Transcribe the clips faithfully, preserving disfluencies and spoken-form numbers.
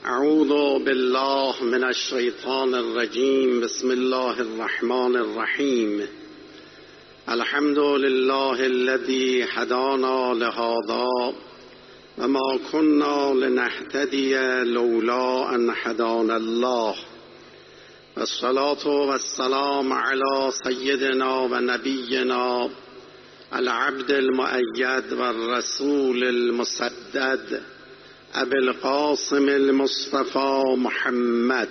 اعوذ بالله من الشیطان الرجیم. بسم الله الرحمن الرحیم. الحمد لله الذي هدانا لهذا وما كنا لنهتدي لولا ان هدانا الله والصلاة والسلام على سيدنا ونبينا العبد المؤيد والرسول المسدد ابي القاسم المصطفى محمد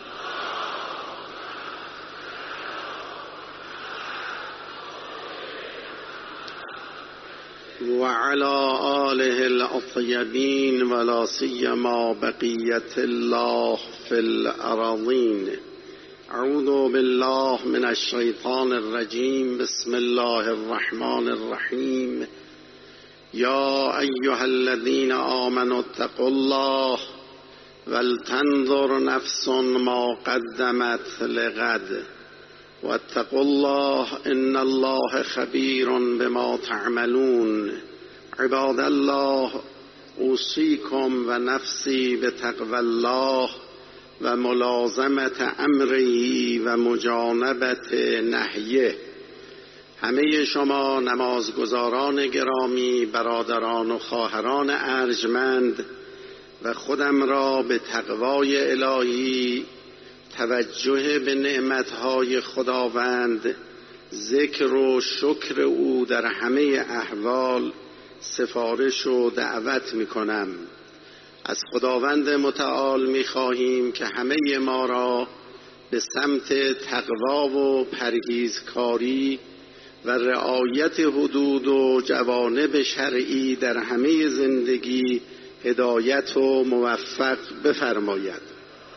وعلى آله الأطيبين ولا سيما بقية الله في الأراضين. أعوذ بالله من الشيطان الرجيم. بسم الله الرحمن الرحيم. يا أيها الذين آمنوا اتقوا الله ولتنظر نفس ما قدمت لغد واتقوا الله إن الله خبير بما تعملون. عباد الله، أوصيكم ونفسي بتقوى الله وملازمة أمره ومجانبة نهيه. همه شما نمازگزاران گرامی، برادران و خواهران ارجمند و خودم را به تقوای الهی، توجه به نعمتهای خداوند، ذکر و شکر او در همه احوال سفارش و دعوت می کنم. از خداوند متعال می خواهیم که همه ما را به سمت تقوا و پرهیزکاری و رعایت حدود و جوانب شرعی در همه زندگی هدایت و موفق بفرماید.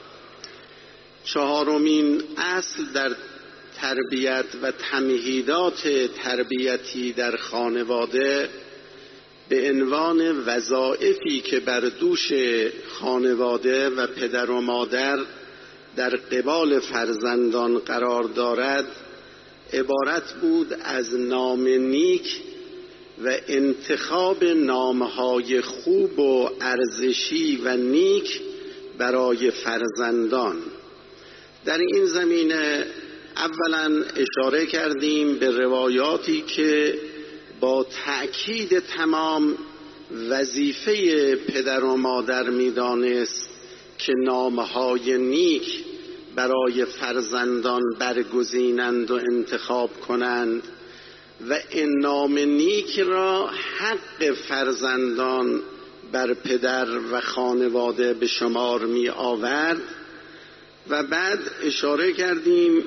چهارمین اصل در تربیت و تمهیدات تربیتی در خانواده به عنوان وظایفی که بر دوش خانواده و پدر و مادر در قبال فرزندان قرار دارد عبارت بود از نام نیک و انتخاب نامهای خوب و ارزشی و نیک برای فرزندان. در این زمینه اولا اشاره کردیم به روایاتی که با تأکید تمام وظیفه پدر و مادر می‌دانست که نامهای نیک برای فرزندان برگزینند و انتخاب کنند و این نام نیک را حق فرزندان بر پدر و خانواده به شمار می آورد. و بعد اشاره کردیم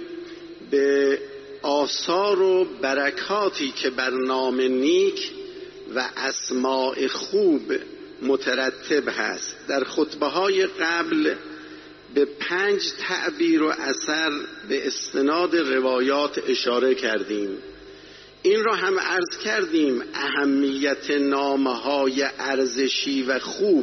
به آثار و برکاتی که بر نام نیک و اسماء خوب مترتب هست. در خطبه های قبل به پنج تعبیر و اثر به استناد روایات اشاره کردیم. این را هم عرض کردیم اهمیت نامهای ارزشی و خوب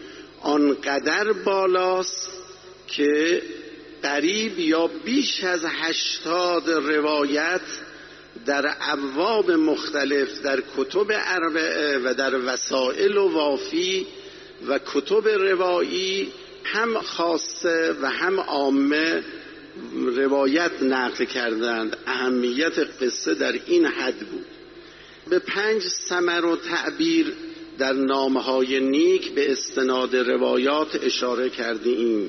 آنقدر بالاست که قریب یا بیش از هشتاد روایت در ابواب مختلف در کتب اربعه و در وسائل و وافی و کتب روایی هم خاصه و هم عامه روایت نقل کردند. اهمیت قصه در این حد بود. به پنج ثمر و تعبیر در نامهای نیک به استناد روایات اشاره کردیم.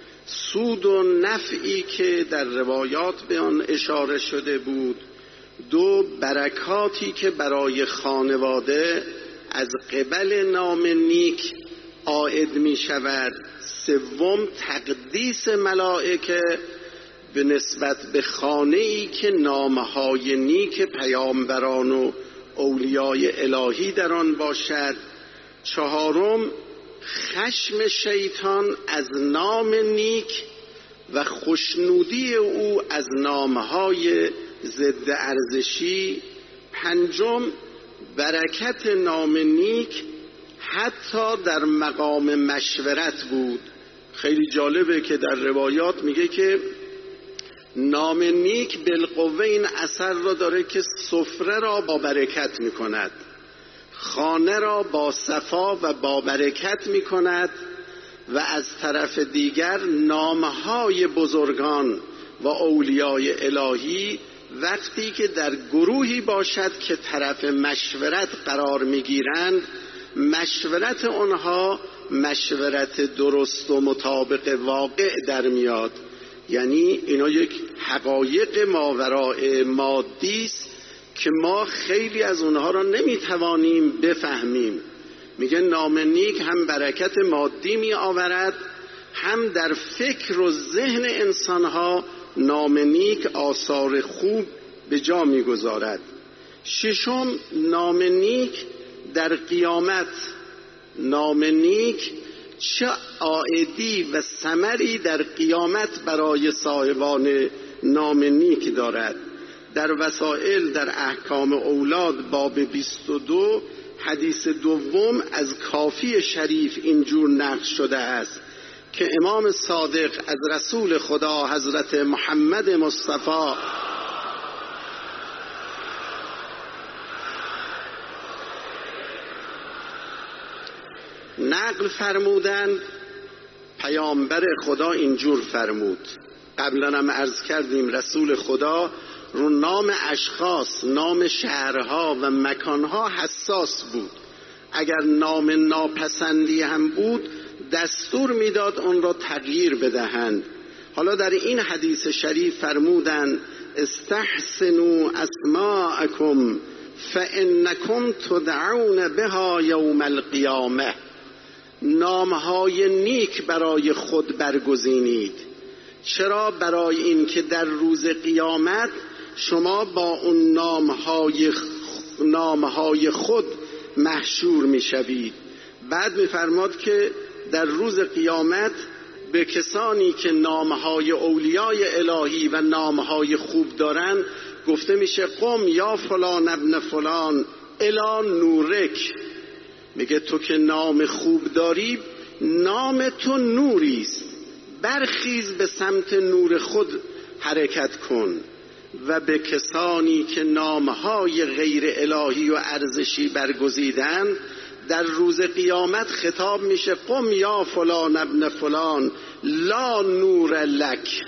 سود و نفعی که در روایات به آن اشاره شده بود. دو، برکاتی که برای خانواده از قبل نام نیک عائد می شود. سوم، تقدیس ملائکه به نسبت به خانه‌ای که نامهای نیک پیامبران و اولیای الهی در آن باشد. چهارم، خشم شیطان از نام نیک و خوشنودی او از نامهای ضد ارزشی. پنجم، برکت نام نیک حتی در مقام مشورت بود. خیلی جالبه که در روایات میگه که نام نیک بالقوه این اثر را داره که سفره را با برکت میکند، خانه را با صفا و با برکت میکند و از طرف دیگر نامهای بزرگان و اولیای الهی وقتی که در گروهی باشد که طرف مشورت قرار میگیرند، مشورت آنها مشورت درست و مطابق واقع در میاد. یعنی اینا یک حقایق ماوراء مادی است که ما خیلی از اونها را نمیتوانیم بفهمیم. میگه نام نیک هم برکت مادی می آورد، هم در فکر و ذهن انسانها نام نیک آثار خوب به جا می گذارد. ششم، نام نیک در قیامت. نام نیک چه عائدی و ثمری در قیامت برای صاحبان نام نیک دارد. در وسائل در احکام اولاد باب بیست و دو حدیث دوم از کافی شریف اینجور نقل شده است که امام صادق از رسول خدا حضرت محمد مصطفی نقل فرمودند، پیامبر خدا اینجور فرمود. قبلا هم عرض کردیم رسول خدا رو نام اشخاص، نام شهرها و مکانها حساس بود. اگر نام ناپسندی هم بود دستور میداد اون را تغییر بدهند. حالا در این حدیث شریف فرمودند استحسنوا اسماءکم فانکم تدعون بها یوم القیامه. نامهای نیک برای خود برگزینید. چرا؟ برای این که در روز قیامت شما با اون نامهای نامهای خود محشور میشوید. بعد میفرماد که در روز قیامت به کسانی که نامهای اولیای الهی و نامهای خوب دارن گفته میشه قم یا فلان ابن فلان الی نورک. میگه تو که نام خوب داری، نام تو نوریست، برخیز به سمت نور خود حرکت کن. و به کسانی که نامهای غیر الهی و ارزشی برگزیدن در روز قیامت خطاب میشه قم یا فلان ابن فلان لا نور لک.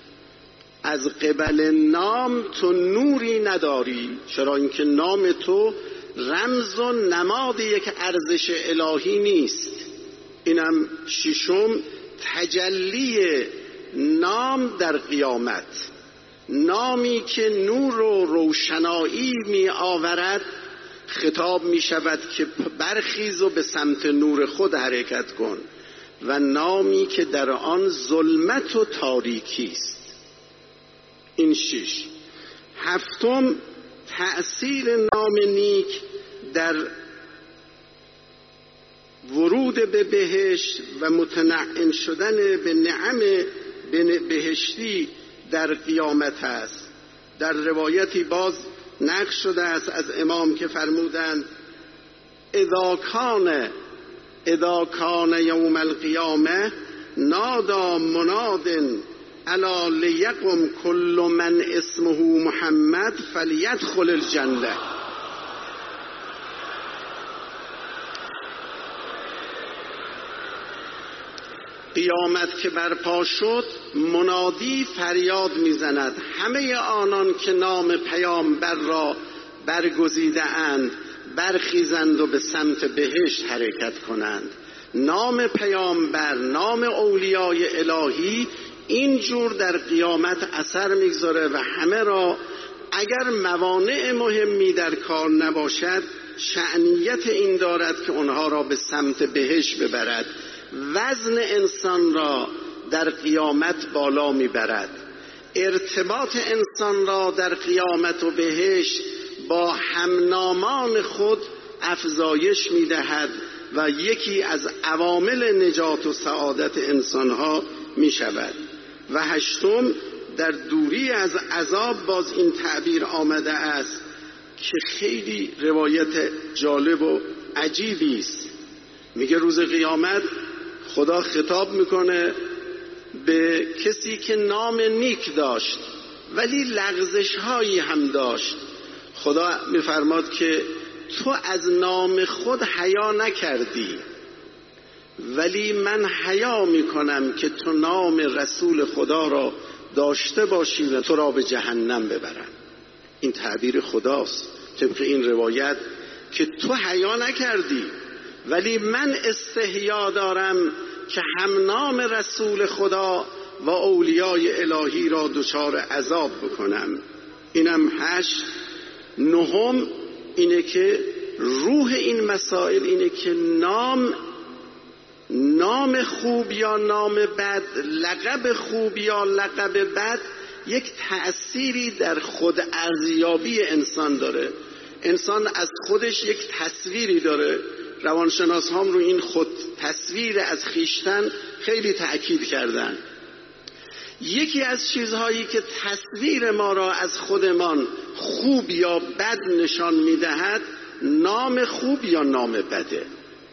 از قبل نام تو نوری نداری. چرا؟ اینکه نام تو رمز و نماد یک ارزش الهی نیست. اینم ششم، تجلی نام در قیامت. نامی که نور و روشنایی می آورد خطاب می شود که برخیز و به سمت نور خود حرکت کن، و نامی که در آن ظلمت و تاریکی است. این شش. هفتم، تأثیر نام نیک در ورود به بهشت و متنعم شدن به نعم بهشتی در قیامت است. در روایتی باز نقل شده است از امام که فرمودند اذا کان اذا کان یوم القیامه نادا مناد الا لیقم کل من اسمه محمد فلیدخل الجنه. قیامت که برپا شد منادی فریاد میزند همه آنان که نام پیامبر را برگزیده اند برخیزند و به سمت بهشت حرکت کنند. نام پیامبر، نام اولیای الهی اینجور در قیامت اثر میگذاره و همه را اگر موانع مهمی در کار نباشد شأنیت این دارد که اونها را به سمت بهشت ببرد. وزن انسان را در قیامت بالا میبرد. ارتباط انسان را در قیامت و بهشت با همنامان خود افزایش میدهد و یکی از عوامل نجات و سعادت انسانها میشود. و هشتم، در دوری از عذاب باز این تعبیر آمده است که خیلی روایت جالب و عجیبی است. میگه روز قیامت خدا خطاب میکنه به کسی که نام نیک داشت ولی لغزش هایی هم داشت. خدا میفرماد که تو از نام خود حیا نکردی ولی من حیا میکنم که تو نام رسول خدا را داشته باشی و تو را به جهنم ببرم. این تعبیر خداست طبق این روایت که تو حیا نکردی ولی من استحیا دارم که هم نام رسول خدا و اولیای الهی را دچار عذاب بکنم. اینم هشت. نهم اینه که روح این مسائل اینه که نام نام خوب یا نام بد، لقب خوب یا لقب بد یک تأثیری در خود ارزیابی انسان داره. انسان از خودش یک تصویری داره. روانشناس هم رو این خود تصویر از خیشتن خیلی تأکید کردن. یکی از چیزهایی که تصویر ما را از خودمان خوب یا بد نشان میدهد نام خوب یا نام بده.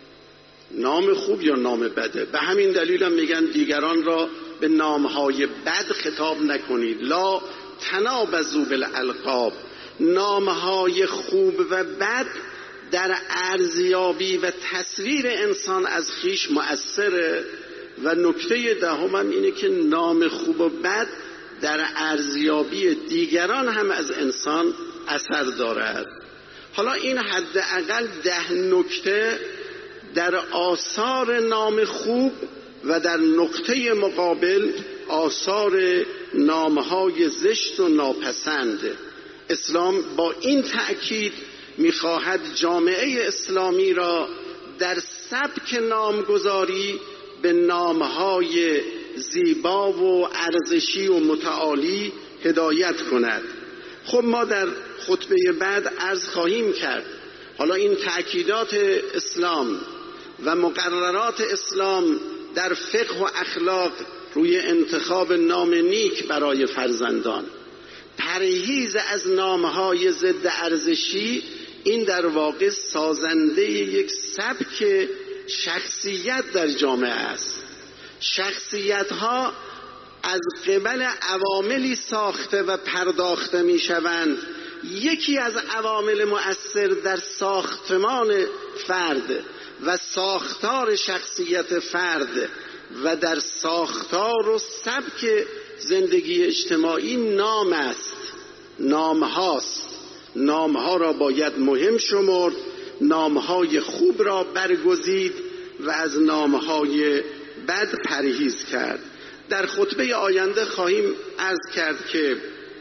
نام خوب یا نام بده. به همین دلیل هم میگن دیگران را به نامهای بد خطاب نکنید. لا تنابزوا بالالقاب. نامهای خوب و بد در ارزیابی و تصویر انسان از خیش مؤثره. و نکته دهم هم اینه که نام خوب و بد در ارزیابی دیگران هم از انسان اثر دارد. حالا این حداقل ده نکته در آثار نام خوب و در نقطه مقابل آثار نامهای زشت و ناپسند. اسلام با این تأکید میخواهد جامعه اسلامی را در سبک نامگذاری به نامهای زیبا و ارزشی و متعالی هدایت کند. خب ما در خطبه بعد عرض خواهیم کرد حالا این تأکیدات اسلام و مقررات اسلام در فقه و اخلاق روی انتخاب نام نیک برای فرزندان، پرهیز از نامهای ضد ارزشی، این در واقع سازنده یک سبک شخصیت در جامعه است. شخصیت ها از قبل عواملی ساخته و پرداخته می شوند. یکی از عوامل مؤثر در ساختمان فرد و ساختار شخصیت فرد و در ساختار و سبک زندگی اجتماعی نام است. نام هاست. نام ها را باید مهم شمرد، نام های خوب را برگزید و از نام های بد پرهیز کرد. در خطبه آینده خواهیم عرض کرد که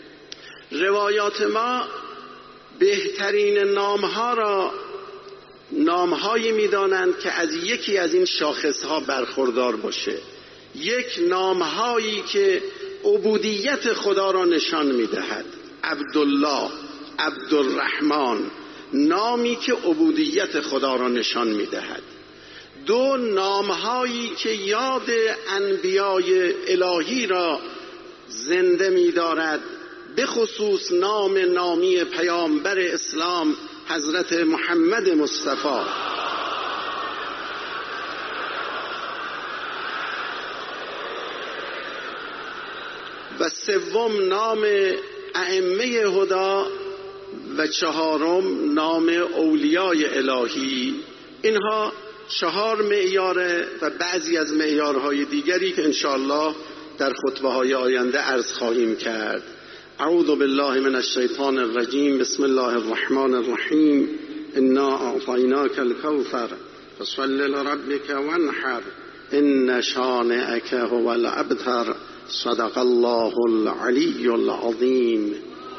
روایات ما بهترین نامها را نامهایی می‌دانند که از یکی از این شاخصها برخوردار باشه. یک، نامهایی که عبودیت خدا را نشان می‌دهد. عبدالله، عبدالرحمن، نامی که عبودیت خدا را نشان می‌دهد. دو، نامهایی که یاد انبیای الهی را زنده می‌دارد، به خصوص نام نامی پیامبر اسلام حضرت محمد مصطفی. و سوم، نام ائمه هدا و چهارم نام اولیای الهی. اینها چهار معیاره و بعضی از معیارهای دیگری که انشاءالله در خطبه های آینده عرض خواهیم کرد. اعوذ بالله من الشیطان الرجیم. بسم الله الرحمن الرحیم. انا اعطیناک الکوثر فصل لربک وانحر ان شانئک هو الابتر. صدق الله العلی العظیم.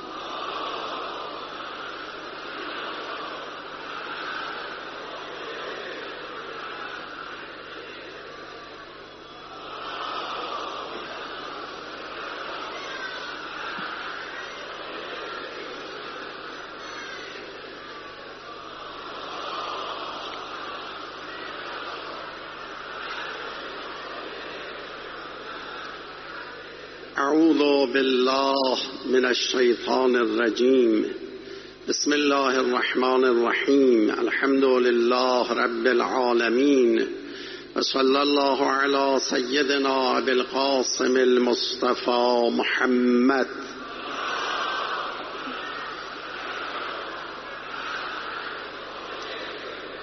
اعوذ بالله من الشیطان الرجیم. بسم الله الرحمن الرحیم. الحمد لله رب العالمین و صلی الله علی سیدنا ابی القاسم المصطفى محمد.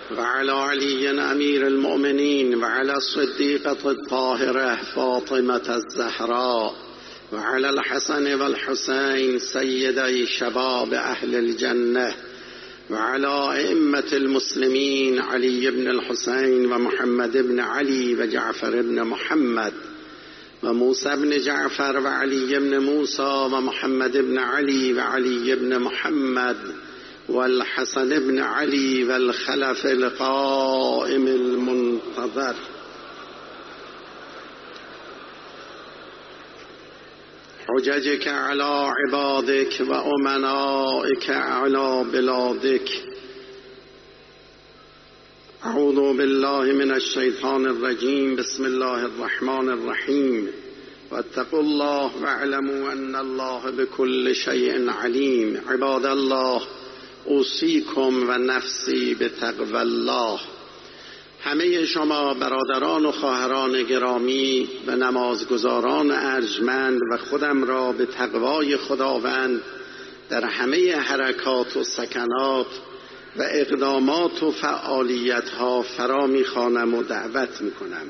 وعلى علي أمير المؤمنين وعلى الصديقة الطاهرة فاطمة الزهراء وعلى الحسن والحسين سيدي شباب أهل الجنة وعلى أئمة المسلمين علي بن الحسين ومحمد بن علي وجعفر بن محمد وموسى بن جعفر وعلي بن موسى ومحمد بن علي وعلي بن محمد والحسن بن علي والخلف القائم المنتظر. حججك على عبادك وأمنائك على بلادك. أعوذ بالله من الشيطان الرجيم. بسم الله الرحمن الرحيم. واتقوا الله واعلموا أن الله بكل شيء عليم. عباد الله اوصیکم و نفسی به تقوی الله. همه شما برادران و خواهران گرامی و نمازگزاران ارجمند و خودم را به تقوای خداوند در همه حرکات و سکنات و اقدامات و فعالیت ها فرا می‌خوانم و دعوت می‌کنم.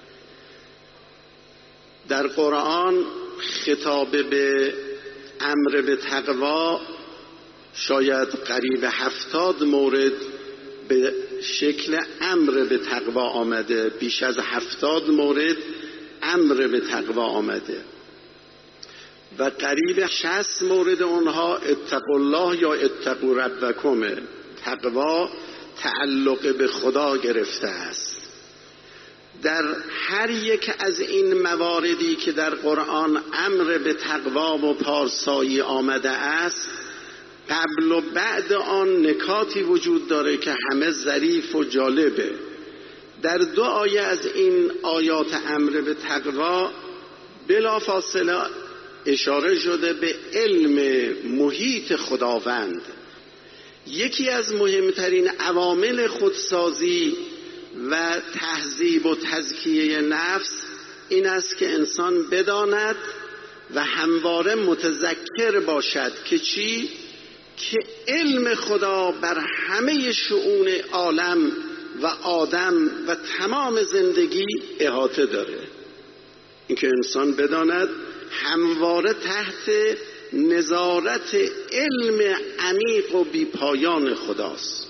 در قرآن خطاب به امر به تقوا شاید قریب هفتاد مورد به شکل امر به تقوا آمده، بیش از هفتاد مورد امر به تقوا آمده و قریب شصت مورد اونها اتقوا الله یا اتقوا ربکم، تقوا تعلق به خدا گرفته است. در هر یک از این مواردی که در قرآن امر به تقوا و پارسایی آمده است، قبل و بعد آن نکاتی وجود داره که همه ظریف و جالبه. در دو آیه از این آیات امر به تقوا بلافاصله اشاره شده به علم محیط خداوند. یکی از مهمترین عوامل خودسازی و تهذیب و تزکیه نفس این است که انسان بداند و همواره متذکر باشد که چی؟ که علم خدا بر همه شؤون عالم و آدم و تمام زندگی احاطه داره. اینکه انسان بداند همواره تحت نظارت علم عمیق و بیپایان خداست.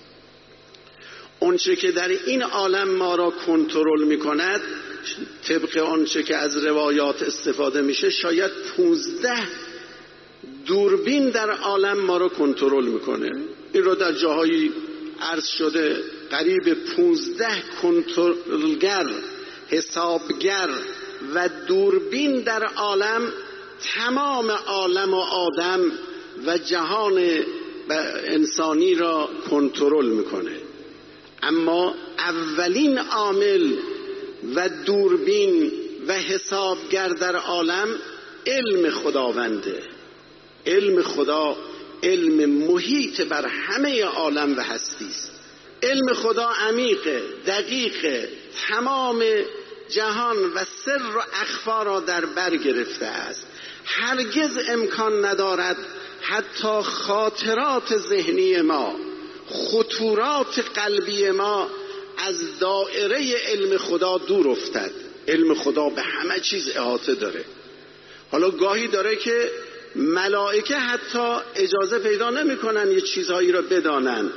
اونچه که در این عالم ما را کنترل میکند، طبق آنچه که از روایات استفاده میشه، شاید پونزده دوربین در عالم ما رو کنترل میکنه. این رو در جاهایی عرض شده، قریب پونزده کنترلگر، حسابگر و دوربین در عالم تمام عالم و آدم و جهان انسانی را کنترل میکنه. اما اولین عامل و دوربین و حسابگر در عالم علم خداونده. علم خدا علم محیط بر همه عالم و هستی است. علم خدا عمیقه، دقیقه، تمام جهان و سر و اخفا را در بر گرفته است. هرگز امکان ندارد حتی خاطرات ذهنی ما، خطورات قلبی ما از دائره علم خدا دور افتد. علم خدا به همه چیز احاطه داره. حالا گاهی داره که ملائکه حتی اجازه پیدا نمی کنن یه چیزهایی را بدانند.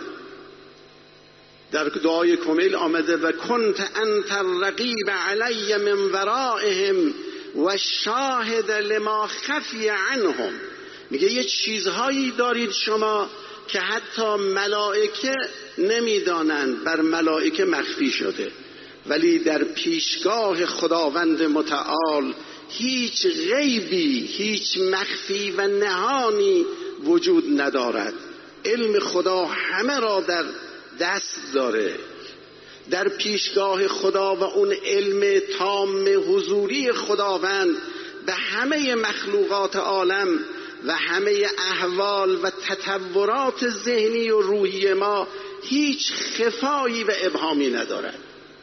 در دعای کمیل آمده و کنت انت الرقیب علی من ورائهم و شاهد لما خفی عنهم. میگه یه چیزهایی دارید شما که حتی ملائکه نمیدانند، بر ملائکه مخفی شده، ولی در پیشگاه خداوند متعال هیچ غیبی، هیچ مخفی و نهانی وجود ندارد. علم خدا همه را در دست داره. در پیشگاه خدا و اون علم تام حضوری خداوند به همه مخلوقات عالم و همه احوال و تطورات ذهنی و روحی ما هیچ خفایی و ابهامی ندارد.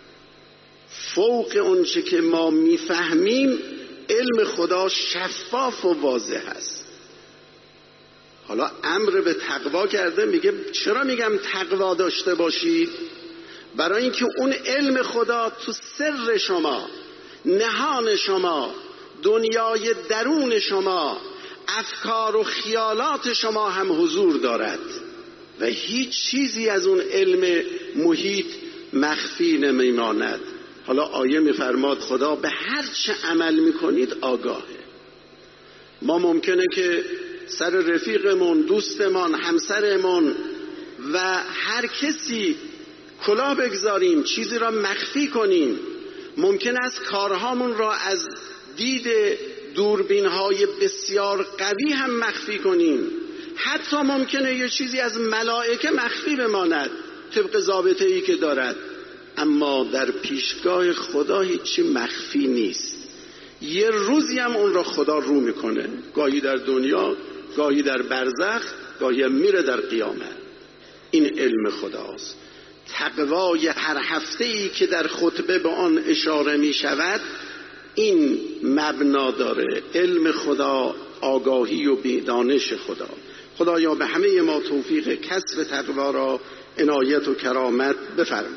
فوق اونچه که ما میفهمیم علم خدا شفاف و واضح است. حالا امر به تقوا کرده، میگه چرا میگم تقوا داشته باشید؟ برای اینکه اون علم خدا تو سر شما، نهان شما، دنیای درون شما، افکار و خیالات شما هم حضور دارد و هیچ چیزی از اون علم محیط مخفی نمیماند. حالا آیه میفرماد خدا به هر چه عمل میکنید آگاهه. ما ممکنه که سر رفیقمون، دوستمون، همسرمون و هر کسی کلاه بگذاریم، چیزی را مخفی کنیم. ممکن است کارهامون را از دید دوربین‌های بسیار قوی هم مخفی کنیم. حتی ممکنه یه چیزی از ملائکه مخفی بماند طبق ضابطه‌ای که دارد، اما در پیشگاه خدا هیچی مخفی نیست. یه روزی هم اون را خدا رو میکنه، گاهی در دنیا، گاهی در برزخ، گاهی میره در قیامت. این علم خداست. تقوای هر هفته‌ای که در خطبه به آن اشاره می شود این مبنا داره، علم خدا، آگاهی و بیدانش خدا. خدایا به همه ما توفیق کسب تقوا را عنایت و کرامت بفرما.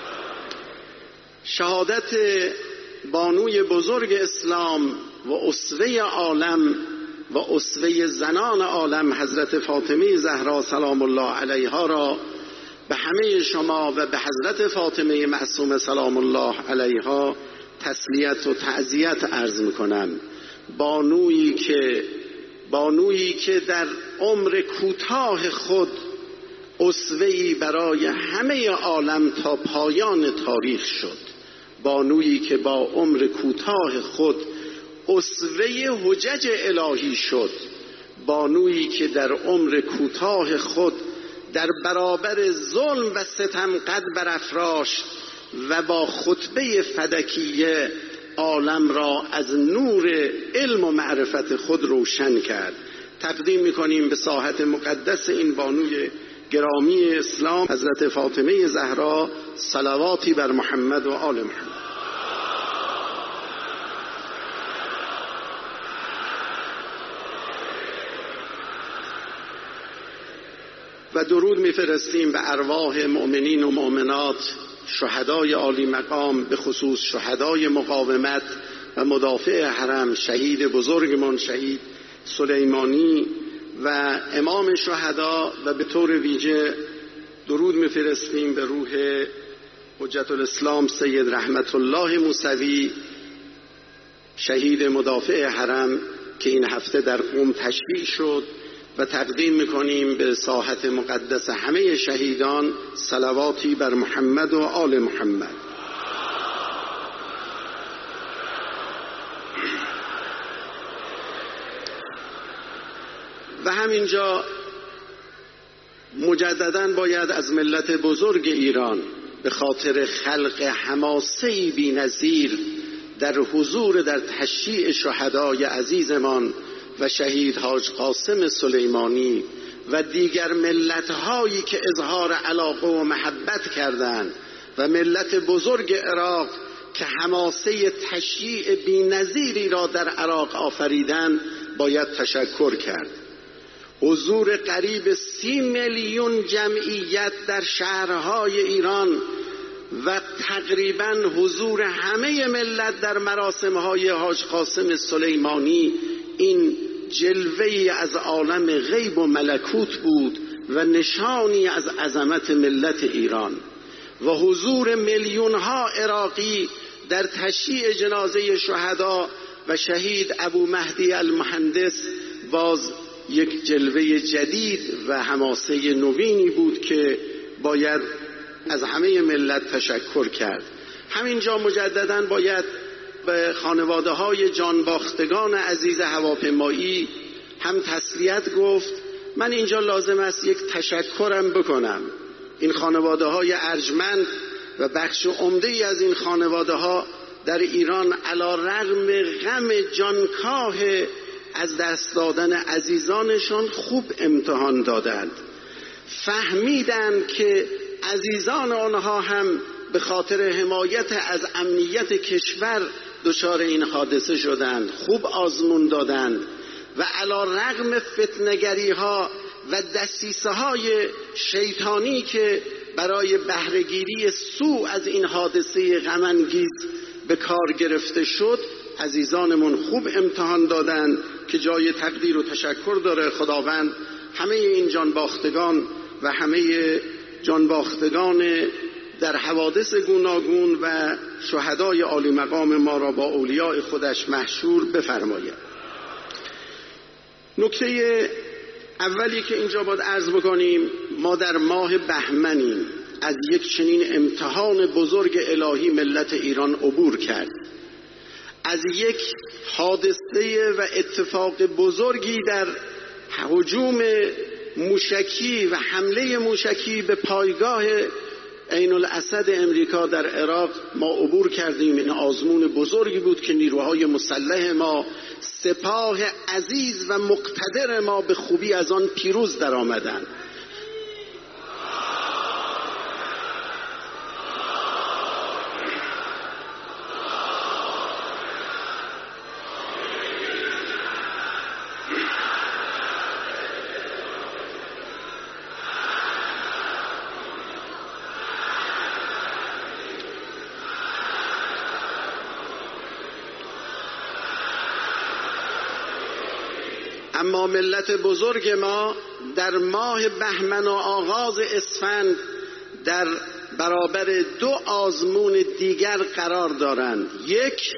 شهادت بانوی بزرگ اسلام و اسوه عالم و اسوه زنان عالم حضرت فاطمه زهرا سلام الله علیها را به همه شما و به حضرت فاطمه معصومه سلام الله علیها تسلیت و تعزیت عرض میکنم. بانویی که بانویی که در عمر کوتاه خود اسوه‌ای برای همه عالم تا پایان تاریخ شد. بانویی که با عمر کوتاه خود اسوه حجج الهی شد. بانویی که در عمر کوتاه خود در برابر ظلم و ستم قد برافراشت و با خطبه فدکیه عالم را از نور علم و معرفت خود روشن کرد. تقدیم میکنیم به ساحت مقدس این بانوی گرامی اسلام حضرت فاطمه زهرا صلواتی بر محمد و آل محمد. و درود میفرستیم به ارواح مؤمنین و مؤمنات، شهدای عالی مقام، به خصوص شهدای مقاومت و مدافع حرم، شهید بزرگمان شهید سلیمانی و امام شهدا، و به طور ویژه درود میفرستیم به روح حجت الاسلام سید رحمت الله موسوی، شهید مدافع حرم که این هفته در قم تشییع شد، و تقدیم میکنیم به ساحت مقدس همه شهیدان صلواتی بر محمد و آل محمد. و همینجا مجدداً باید از ملت بزرگ ایران به خاطر خلق حماسه‌ای بی‌نظیر در حضور در تشییع شهدای عزیزمان و شهید حاج قاسم سلیمانی و دیگر ملت‌هایی که اظهار علاقه و محبت کردند و ملت بزرگ عراق که حماسه تشییع بی‌نظیری را در عراق آفریدند باید تشکر کرد. حضور قریب سی میلیون جمعیت در شهرهای ایران و تقریباً حضور همه ملت در مراسم‌های حاج قاسم سلیمانی این جلوه‌ای از عالم غیب و ملکوت بود و نشانی از عظمت ملت ایران. و حضور میلیون‌ها عراقی در تشییع جنازه شهدا و شهید ابو مهدی المهندس باز یک جلوه جدید و حماسه نوینی بود که باید از همه ملت تشکر کرد. همینجا مجدداً باید به خانواده های جانباختگان عزیز هواپیمایی هم تسلیت گفت. من اینجا لازم است یک تشکرم بکنم. این خانواده های ارجمند و بخش عمده‌ای از این خانواده ها در ایران علی رغم غم جانکاه از دست دادن عزیزانشان خوب امتحان دادند. فهمیدند که عزیزان آنها هم به خاطر حمایت از امنیت کشور دچار این حادثه شدند. خوب آزمون دادند و علی رغم فتنه‌گری ها و دسیسه های شیطانی که برای بهره‌گیری سوء از این حادثه غم انگیز به کار گرفته شد، عزیزانمون خوب امتحان دادن که جای تقدیر و تشکر داره. خداوند همه این جانباختگان و همه جانباختگان در حوادث گوناگون و شهدای عالی مقام ما را با اولیاء خودش محشور بفرماید. نکته اولی که اینجا باید عرض بکنیم، ما در ماه بهمنیم، از یک چنین امتحان بزرگ الهی ملت ایران عبور کرد، از یک حادثه و اتفاق بزرگی در هجوم موشکی و حمله موشکی به پایگاه عین الاسد امریکا در عراق ما عبور کردیم. این آزمون بزرگی بود که نیروهای مسلح ما، سپاه عزیز و مقتدر ما به خوبی از آن پیروز در آمدند. اما ملت بزرگ ما در ماه بهمن و آغاز اسفند در برابر دو آزمون دیگر قرار دارند. یک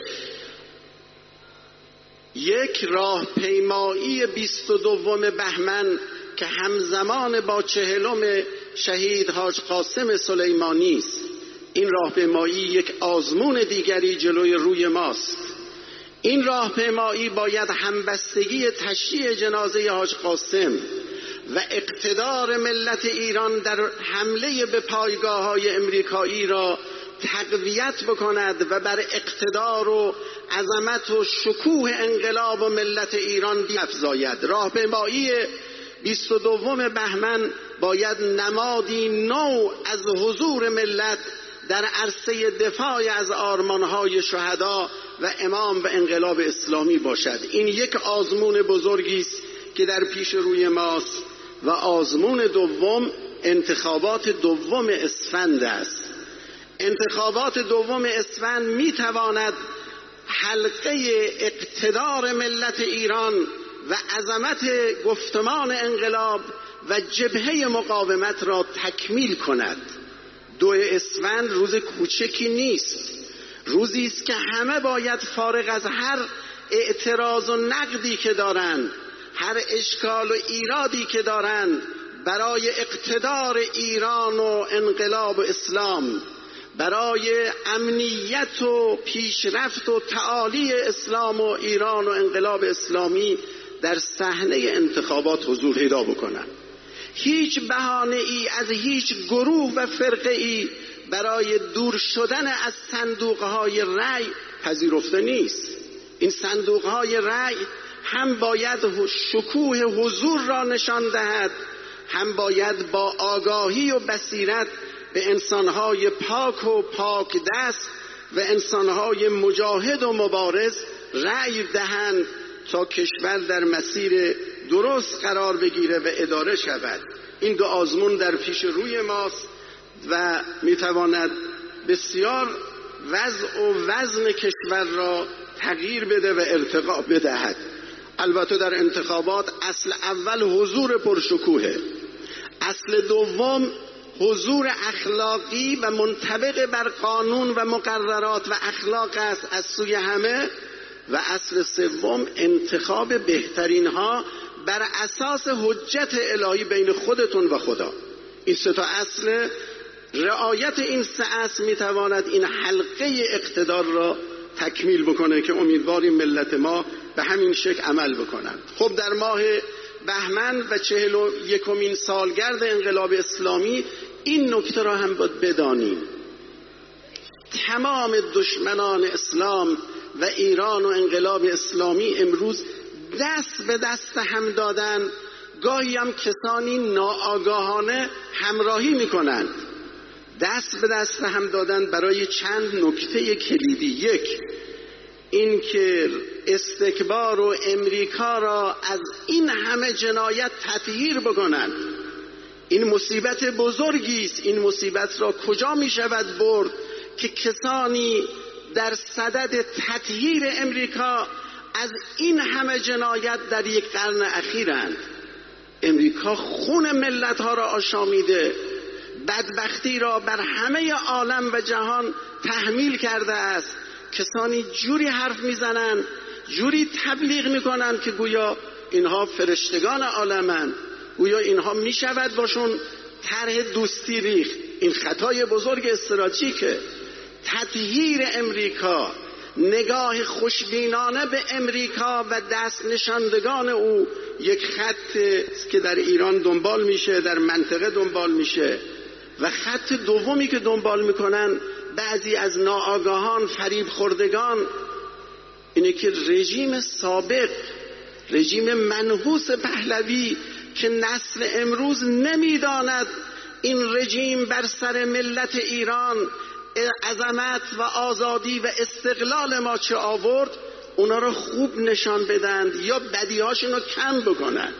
یک راهپیمایی بیست و دوم بهمن که همزمان با چهلم شهید حاج قاسم سلیمانی است. این راهپیمایی یک آزمون دیگری جلوی روی ماست. این راهپیمایی باید همبستگی تشییع جنازه حاج قاسم و اقتدار ملت ایران در حمله به پایگاه‌های امریکایی را تقویت بکند و بر اقتدار و عظمت و شکوه انقلاب و ملت ایران بیفزاید. راهپیمایی بیست و دوم بهمن باید نمادی نو از حضور ملت در عرصه دفاع از آرمانهای شهدا و امام و انقلاب اسلامی باشد. این یک آزمون بزرگی است که در پیش روی ماست و آزمون دوم انتخابات دوم اسفند است. انتخابات دوم اسفند می تواند حلقه اقتدار ملت ایران و عظمت گفتمان انقلاب و جبهه مقاومت را تکمیل کند. دو اسفند روز کوچکی نیست، روزی است که همه باید فارغ از هر اعتراض و نقدی که دارند، هر اشکال و ایرادی که دارند، برای اقتدار ایران و انقلاب و اسلام، برای امنیت و پیشرفت و تعالی اسلام و ایران و انقلاب اسلامی در صحنه انتخابات حضور پیدا بکنند. هیچ بهانه ای از هیچ گروه و فرقه ای برای دور شدن از صندوقهای رأی پذیرفته نیست. این صندوقهای رأی هم باید شکوه حضور را نشان دهد، هم باید با آگاهی و بصیرت به انسانهای پاک و پاک دست و انسانهای مجاهد و مبارز رأی دهند تا کشور در مسیر درست قرار بگیره و اداره شود. این دو آزمون در پیش روی ماست و میتواند بسیار وضع و وزن کشور را تغییر بده و ارتقا بدهد. البته در انتخابات اصل اول حضور پرشکوه، اصل دوم حضور اخلاقی و منطبق بر قانون و مقررات و اخلاق است از سوی همه، و اصل سوم انتخاب بهترین ها بر اساس حجت الهی بین خودتون و خدا. این سه تا اصل، رعایت این سه اصل میتواند این حلقه اقتدار را تکمیل بکنه که امیدواریم ملت ما به همین شکل عمل بکنن. خب در ماه بهمن و چهل و یکمین سالگرد انقلاب اسلامی این نکته را هم باید بدانیم. تمام دشمنان اسلام و ایران و انقلاب اسلامی امروز دست به دست هم دادن، گاهی هم کسانی ناآگاهانه همراهی میکنند. دست به دست هم دادن برای چند نکته کلیدی. یک، این که استکبار و امریکا را از این همه جنایت تطهیر بکنند، این مصیبت بزرگی است. این مصیبت را کجا می شود برد که کسانی در صدد تطهیر امریکا از این همه جنایت در یک قرن اخیرند. امریکا خون ملت ها را آشامیده، بدبختی را بر همه عالم و جهان تحمیل کرده است. کسانی جوری حرف میزنند، جوری تبلیغ میکنند که گویا اینها فرشتگان عالمند، گویا اینها میشود باشون طرح دوستی ریخت. این خطای بزرگ استراتژیکه. تطهیر امریکا، نگاه خوشبینانه به امریکا و دست نشاندگان او یک خط که در ایران دنبال میشه، در منطقه دنبال میشه. و خط دومی که دنبال میکنن بعضی از ناآگاهان، فریب خوردگان، اینه که رژیم سابق، رژیم منحوس پهلوی که نسل امروز نمیداند این رژیم بر سر ملت ایران عظمت و آزادی و استقلال ما چه آورد، اونا رو خوب نشان بدند یا بدیهاشون رو کم بکنند.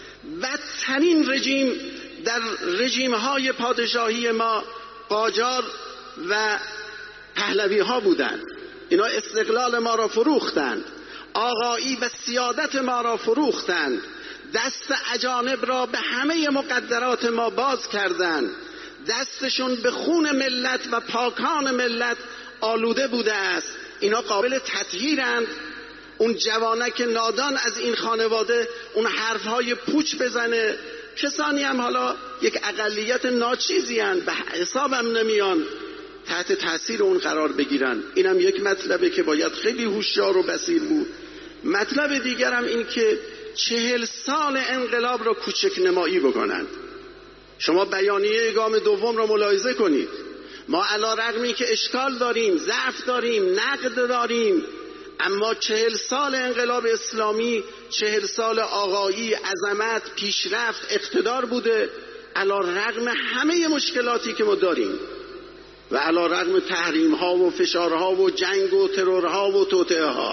بدترین رژیم در رژیم های پادشاهی ما قاجار و پهلوی ها بودند. اینا استقلال ما را فروختند، آقایی و سیادت ما را فروختند، دست اجانب را به همه مقدرات ما باز کردند، دستشون به خون ملت و پاکان ملت آلوده بوده است. اینا قابل تطهیرند. اون جوانک نادان از این خانواده اون حرفهای پوچ بزنه، کسانی هم حالا یک اقلیت ناچیزی هستند، به حسابم نمیان تحت تاثیر اون قرار بگیرن. اینم یک مطلبه که باید خیلی هوشیار و بصیر بود. مطلب دیگرم این که چهل سال انقلاب رو کوچک نمایی بکنن. شما بیانیه گام دوم رو ملاحظه کنید. ما علی رغمی که اشکال داریم، ضعف داریم، نقد داریم، اما چهل سال انقلاب اسلامی، چهل سال آقایی، عظمت، پیشرفت، اقتدار بوده، علی رغم همه مشکلاتی که ما داریم و علی رغم تحریم ها و فشارها و جنگ و ترورها و توطئه ها،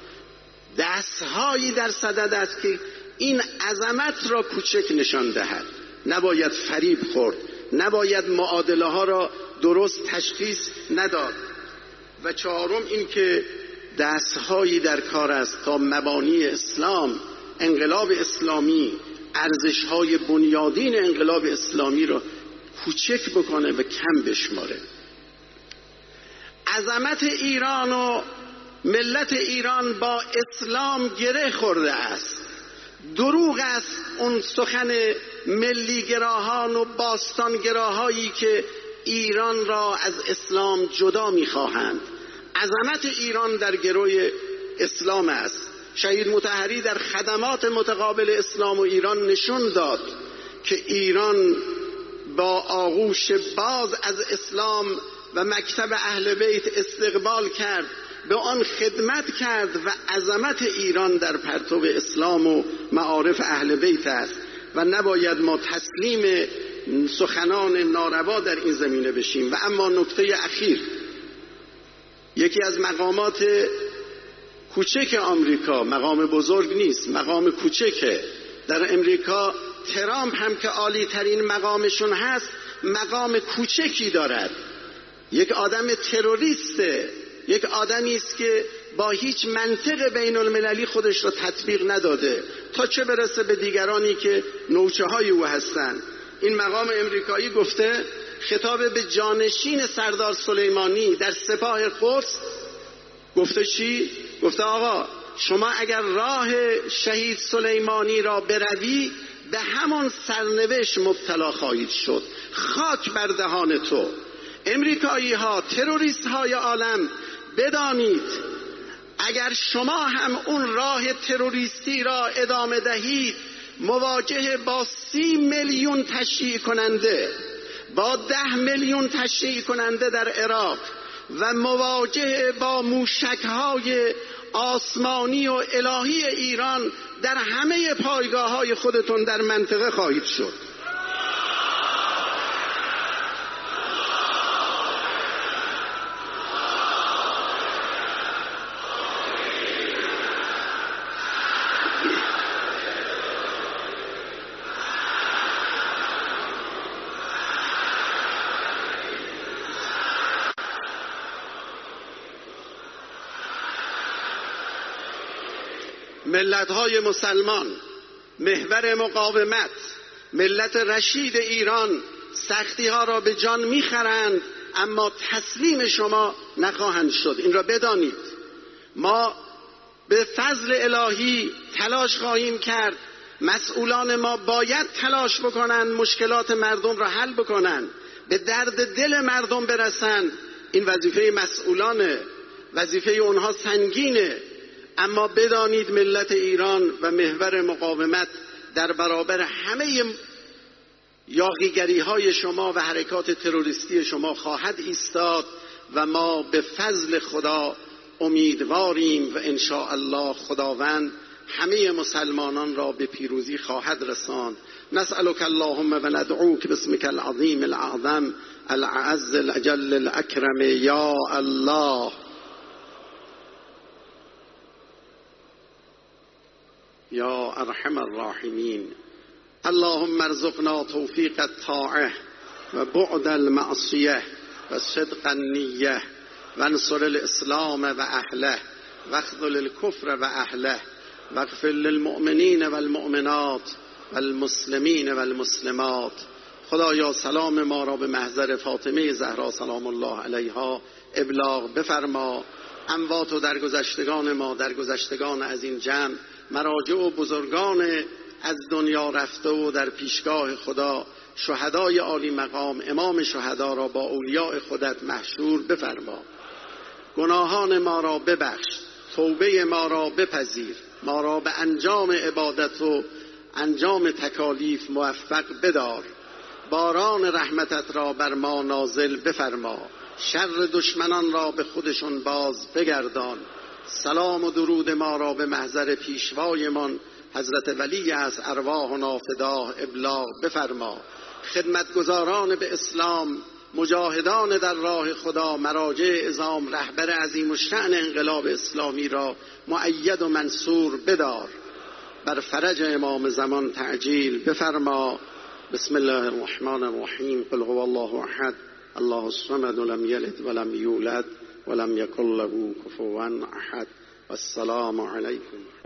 دستهایی در صدد است که این عظمت را کوچک نشان دهد. نباید فریب خورد، نباید معادله ها را درست تشخیص نداد. و چهارم این که دستهایی در کار است تا مبانی اسلام، انقلاب اسلامی، ارزش‌های بنیادین انقلاب اسلامی را کوچک بکنه و کم بشماره. عظمت ایران و ملت ایران با اسلام گره خورده است. دروغ است اون سخن ملیگراهان و باستانگراهایی که ایران را از اسلام جدا می‌خواهند. عظمت ایران در گروی اسلام است. شهید مطهری در خدمات متقابل اسلام و ایران نشون داد که ایران با آغوش باز از اسلام و مکتب اهل بیت استقبال کرد، به آن خدمت کرد و عظمت ایران در پرتو اسلام و معارف اهل بیت است و نباید ما تسلیم سخنان ناروا در این زمینه بشیم. و اما نکته اخیر، یکی از مقامات کوچک آمریکا، مقام بزرگ نیست، مقام کوچکه. در امریکا ترامپ هم که عالی ترین مقامشون هست، مقام کوچکی دارد. یک آدم تروریسته، یک آدمی است که با هیچ منطق بین المللی خودش را تطبیق نداده، تا چه برسه به دیگرانی که نوچه های او هستند. این مقام امریکایی گفته، خطاب به جانشین سردار سلیمانی در سپاه قدس، گفته چی؟ گفته آقا شما اگر راه شهید سلیمانی را بروی به همون سرنوشت مبتلا خواهید شد. خاک بر دهان تو. امریکایی ها، تروریست های عالم، بدانید اگر شما هم اون راه تروریستی را ادامه دهید، مواجه با سی میلیون تشییع کننده، با ده میلیون تشییع کننده در عراق و مواجه با موشک‌های آسمانی و الهی ایران در همه پایگاه‌های خودتون در منطقه خواهید شد. ملت‌های مسلمان، محور مقاومت، ملت رشید ایران سختی ها را به جان میخرند اما تسلیم شما نخواهند شد. این را بدانید. ما به فضل الهی تلاش خواهیم کرد. مسئولان ما باید تلاش بکنند مشکلات مردم را حل بکنند، به درد دل مردم برسند. این وظیفه مسئولانه، وظیفه اونها سنگینه. اما بدانید ملت ایران و محور مقاومت در برابر همه یاغیگری های شما و حرکات تروریستی شما خواهد ایستاد و ما به فضل خدا امیدواریم و ان شاء الله خداوند همه مسلمانان را به پیروزی خواهد رساند. نسألك اللهم و ندعوک باسمك العظیم الاعظم الأعز الأجل الأكرم یا الله یا ارحم الراحمین. اللهم ارزقنا توفیق الطاعه و بعد المعصیه و صدق النیه و انصر الاسلام و اهله و اخذل الكفر و اهله و اغفر للمؤمنین و المؤمنات و المسلمین و المسلمات. خدایا سلام ما را به محضر فاطمه زهرا سلام الله علیها ابلاغ بفرما. اموات و درگذشتگان ما، درگذشتگان از این جمع، مراجع و بزرگان از دنیا رفته و در پیشگاه خدا شهدای عالی مقام امام شهدا را با اولیاء خودت محشور بفرما. گناهان ما را ببخش، توبه ما را بپذیر، ما را به انجام عبادت و انجام تکالیف موفق بدار. باران رحمتت را بر ما نازل بفرما، شر دشمنان را به خودشون باز بگردان. سلام و درود ما را به محضر پیشوایمان حضرت ولی از ارواحنا فداه ابلاغ بفرما. خدمتگزاران به اسلام، مجاهدان در راه خدا، مراجع عظام، رهبر عظیم الشأن انقلاب اسلامی را مؤید و منصور بدار. بر فرج امام زمان تعجیل بفرما. بسم الله الرحمن الرحیم. قل هو الله احد الله الصمد لم یلد ولم یولد ولم یکن له کفوا احد. والسلام علیکم.